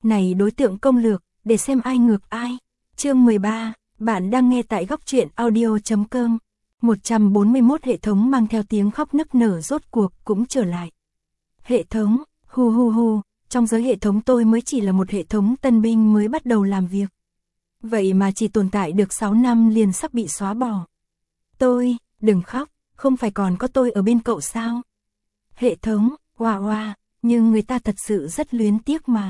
này đối tượng công lược, để xem ai ngược ai. Chương 13, bạn đang nghe tại góc truyện audio.com. 141 hệ thống mang theo tiếng khóc nức nở rốt cuộc cũng trở lại. Hệ thống, hu hu hu, trong giới hệ thống tôi mới chỉ là một hệ thống tân binh mới bắt đầu làm việc. Vậy mà chỉ tồn tại được 6 năm liền sắp bị xóa bỏ. Tôi, đừng khóc, không phải còn có tôi ở bên cậu sao? Hệ thống, oa oa, nhưng người ta thật sự rất luyến tiếc mà.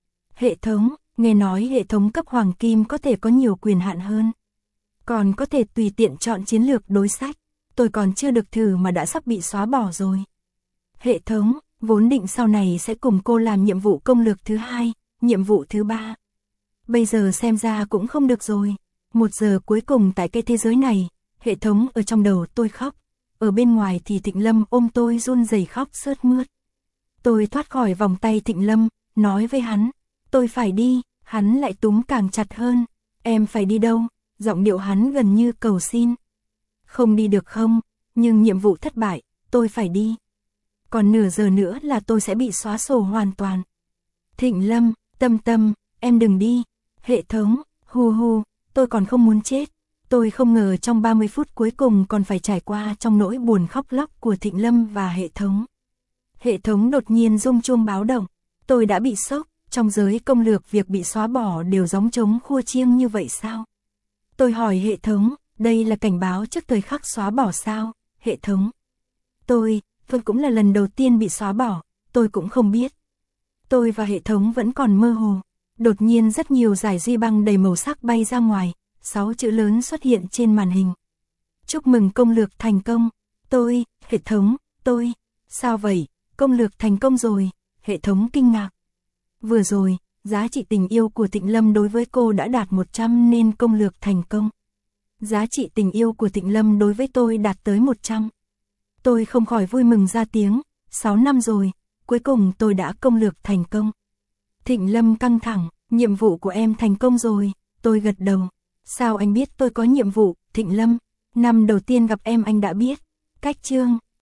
Hệ thống, nghe nói hệ thống cấp hoàng kim có thể có nhiều quyền hạn hơn. Còn có thể tùy tiện chọn chiến lược đối sách, tôi còn chưa được thử mà đã sắp bị xóa bỏ rồi. Hệ thống, vốn định sau này sẽ cùng cô làm nhiệm vụ công lược thứ 2, nhiệm vụ thứ 3. Bây giờ xem ra cũng không được rồi. 1 giờ cuối cùng tại cái thế giới này, hệ thống ở trong đầu tôi khóc. Ở bên ngoài thì Thịnh Lâm ôm tôi run rẩy khóc sướt mướt. Tôi thoát khỏi vòng tay Thịnh Lâm, nói với hắn, tôi phải đi, hắn lại túm càng chặt hơn. Em phải đi đâu? Giọng điệu hắn gần như cầu xin. Không đi được không? Nhưng nhiệm vụ thất bại, tôi phải đi. Còn nửa giờ nữa là tôi sẽ bị xóa sổ hoàn toàn. Thịnh Lâm, Tâm Tâm, em đừng đi. Hệ thống, hu hu, tôi còn không muốn chết. Tôi không ngờ trong 30 phút cuối cùng còn phải trải qua trong nỗi buồn khóc lóc của Thịnh Lâm và hệ thống. Hệ thống đột nhiên rung chuông báo động. Tôi đã bị sốc, trong giới công lược việc bị xóa bỏ đều gióng trống khua chiêng như vậy sao? Tôi hỏi hệ thống, đây là cảnh báo trước thời khắc xóa bỏ sao? Hệ thống. Tôi cũng là lần đầu tiên bị xóa bỏ, tôi cũng không biết. Tôi và hệ thống vẫn còn mơ hồ. Đột nhiên rất nhiều dải duy băng đầy màu sắc bay ra ngoài, 6 chữ lớn xuất hiện trên màn hình. Chúc mừng công lược thành công. Tôi, hệ thống, tôi. Sao vậy? Công lược thành công rồi. Hệ thống kinh ngạc. Vừa rồi, giá trị tình yêu của Thịnh Lâm đối với cô đã đạt 100 nên công lược thành công. Giá trị tình yêu của Thịnh Lâm đối với tôi đạt tới 100. Tôi không khỏi vui mừng ra tiếng, 6 năm rồi, cuối cùng tôi đã công lược thành công. Thịnh Lâm căng thẳng, nhiệm vụ của em thành công rồi, tôi gật đầu. Sao anh biết tôi có nhiệm vụ, Thịnh Lâm? Năm đầu tiên gặp em anh đã biết. Cách chương,